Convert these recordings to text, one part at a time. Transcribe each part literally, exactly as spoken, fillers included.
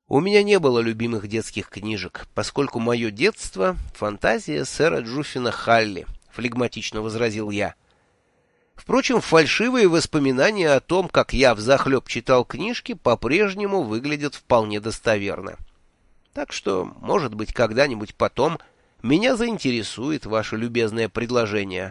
У меня не было любимых детских книжек, поскольку мое детство — фантазия сэра Джуффина Халли, — флегматично возразил я. Впрочем, фальшивые воспоминания о том, как я взахлеб читал книжки, по-прежнему выглядят вполне достоверно. Так что, может быть, когда-нибудь потом меня заинтересует ваше любезное предложение.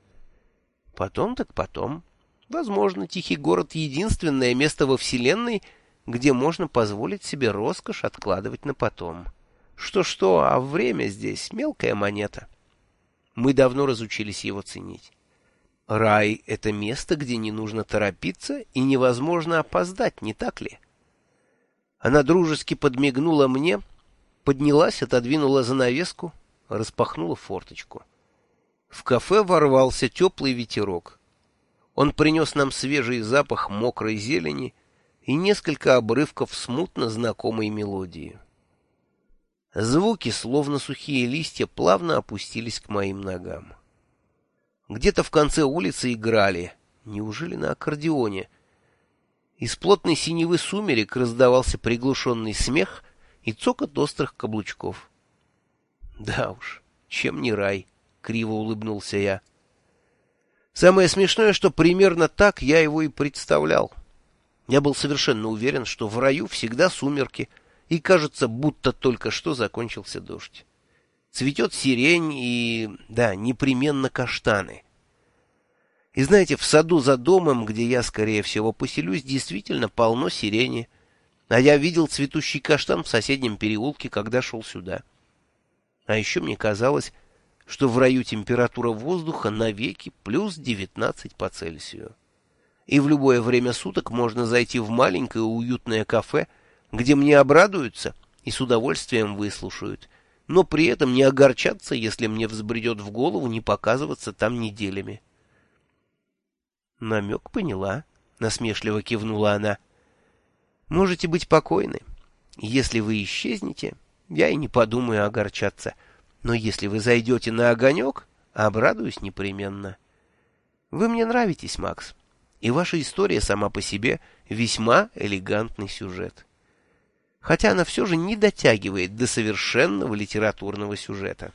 Потом так потом. Возможно, Тихий город — единственное место во Вселенной, где можно позволить себе роскошь откладывать на потом. Что-что, а время здесь мелкая монета. Мы давно разучились его ценить. Рай — это место, где не нужно торопиться и невозможно опоздать, не так ли? Она дружески подмигнула мне, поднялась, отодвинула занавеску, распахнула форточку. В кафе ворвался теплый ветерок. Он принес нам свежий запах мокрой зелени и несколько обрывков смутно знакомой мелодии. Звуки, словно сухие листья, плавно опустились к моим ногам. Где-то в конце улицы играли, неужели на аккордеоне? Из плотной синевы сумерек раздавался приглушенный смех и цокот острых каблучков. Да уж, чем не рай, — криво улыбнулся я. Самое смешное, что примерно так я его и представлял. Я был совершенно уверен, что в раю всегда сумерки, и кажется, будто только что закончился дождь. Цветет сирень и, да, непременно каштаны. И знаете, в саду за домом, где я, скорее всего, поселюсь, действительно полно сирени, а я видел цветущий каштан в соседнем переулке, когда шел сюда. А еще мне казалось, что в раю температура воздуха навеки плюс девятнадцать по Цельсию. И в любое время суток можно зайти в маленькое уютное кафе, где мне обрадуются и с удовольствием выслушают, но при этом не огорчаться, если мне взбредет в голову не показываться там неделями. «Намек поняла», — насмешливо кивнула она. «Можете быть покойны. Если вы исчезнете, я и не подумаю огорчаться. Но если вы зайдете на огонек, обрадуюсь непременно. Вы мне нравитесь, Макс, и ваша история сама по себе весьма элегантный сюжет. Хотя она все же не дотягивает до совершенного литературного сюжета».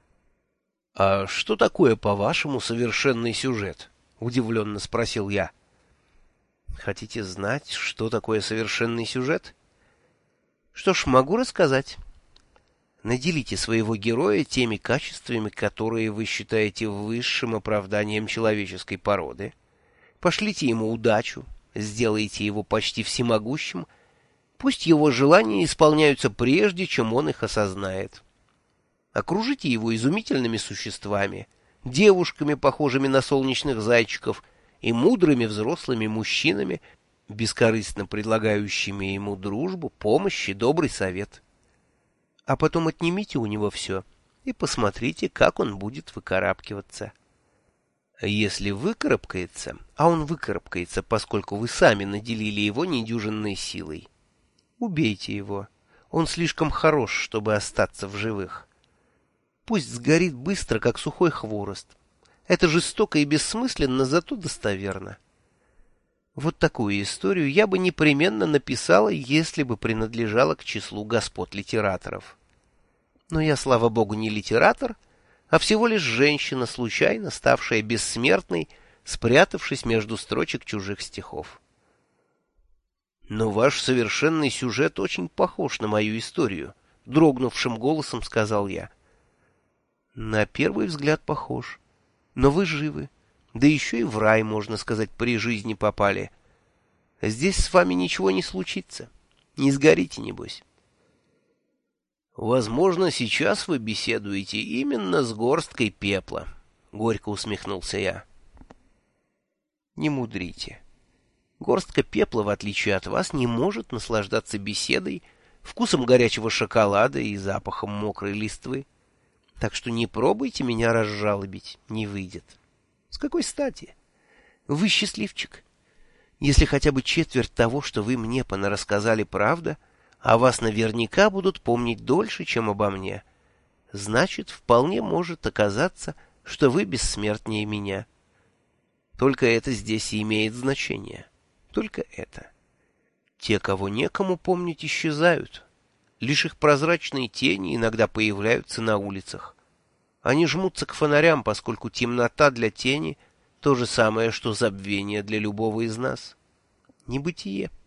«А что такое, по-вашему, совершенный сюжет?» — удивленно спросил я. «Хотите знать, что такое совершенный сюжет? Что ж, могу рассказать. Наделите своего героя теми качествами, которые вы считаете высшим оправданием человеческой породы. Пошлите ему удачу, сделайте его почти всемогущим. Пусть его желания исполняются прежде, чем он их осознает. Окружите его изумительными существами, девушками, похожими на солнечных зайчиков, и мудрыми взрослыми мужчинами, бескорыстно предлагающими ему дружбу, помощь и добрый совет. А потом отнимите у него все и посмотрите, как он будет выкарабкиваться. Если выкарабкается, а он выкарабкается, поскольку вы сами наделили его недюжинной силой, убейте его. Он слишком хорош, чтобы остаться в живых. Пусть сгорит быстро, как сухой хворост. Это жестоко и бессмысленно, зато достоверно. Вот такую историю я бы непременно написала, если бы принадлежала к числу господ-литераторов. Но я, слава богу, не литератор, а всего лишь женщина, случайно ставшая бессмертной, спрятавшись между строчек чужих стихов. «Но ваш совершенный сюжет очень похож на мою историю», — дрогнувшим голосом сказал я. «На первый взгляд похож. Но вы живы, да еще и в рай, можно сказать, при жизни попали. Здесь с вами ничего не случится. Не сгорите, небось». «Возможно, сейчас вы беседуете именно с горсткой пепла», — горько усмехнулся я. «Не мудрите. Горстка пепла, в отличие от вас, не может наслаждаться беседой, вкусом горячего шоколада и запахом мокрой листвы. Так что не пробуйте меня разжалобить, не выйдет. С какой стати? Вы счастливчик. Если хотя бы четверть того, что вы мне понарассказали, правда, о вас наверняка будут помнить дольше, чем обо мне, значит, вполне может оказаться, что вы бессмертнее меня. Только это здесь и имеет значение. Только это. Те, кого некому помнить, исчезают, Лишь их прозрачные тени иногда появляются на улицах. Они жмутся к фонарям, поскольку темнота для тени — то же самое, что забвение для любого из нас. Небытие.